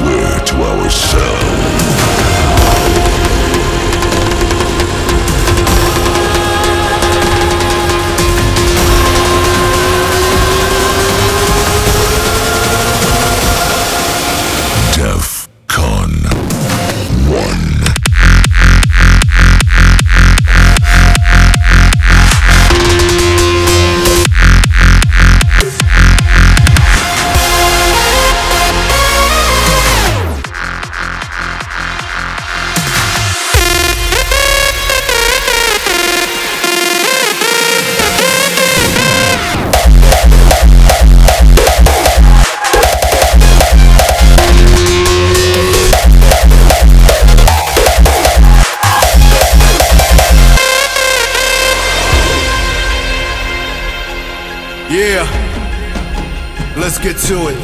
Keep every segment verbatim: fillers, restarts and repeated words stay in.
swear to ourselves. DEFCON one. Yeah, let's get to it.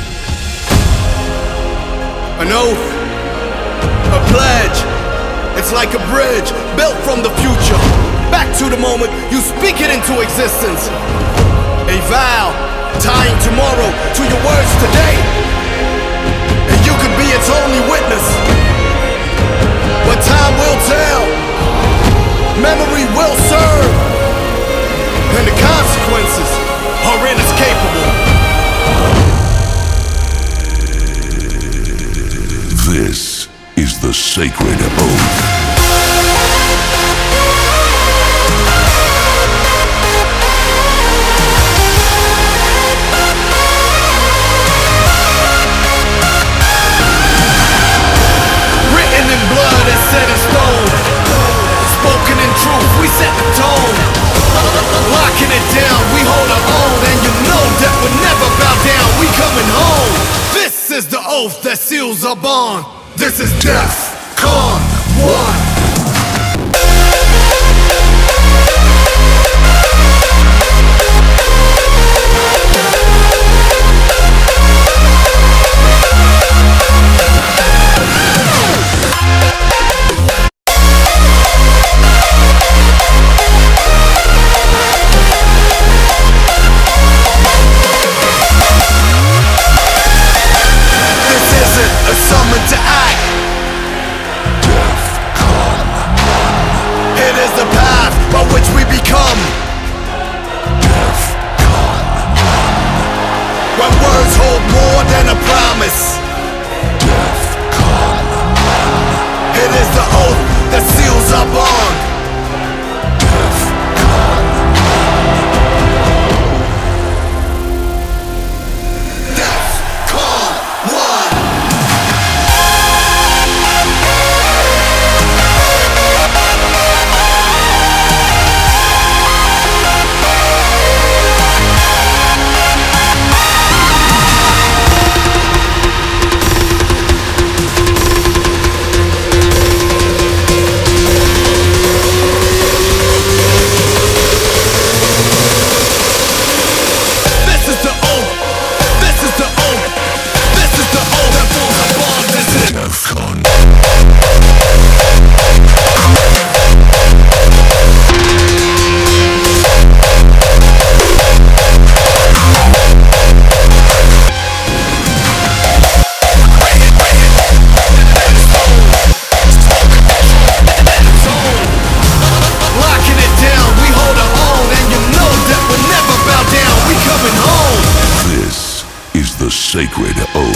An oath, a pledge, it's like a bridge built from the future back to the moment you speak it into existence. A vow tying tomorrow to your words today, and you could be its only witness. But time will tell, memory will serve, and the consequences are inescapable. This is the sacred oath. Written in blood and set in stone, spoken in truth, we set the tone. Locking it down, we hold our own, and you know that we'll never bow down, we coming home. This is the oath that seals our bond. This is DEFCON one. To act. DEFCON. It is the path by which we become. DEFCON. When words hold more than a promise. DEFCON. It is the oath that seals our bond. The sacred oath.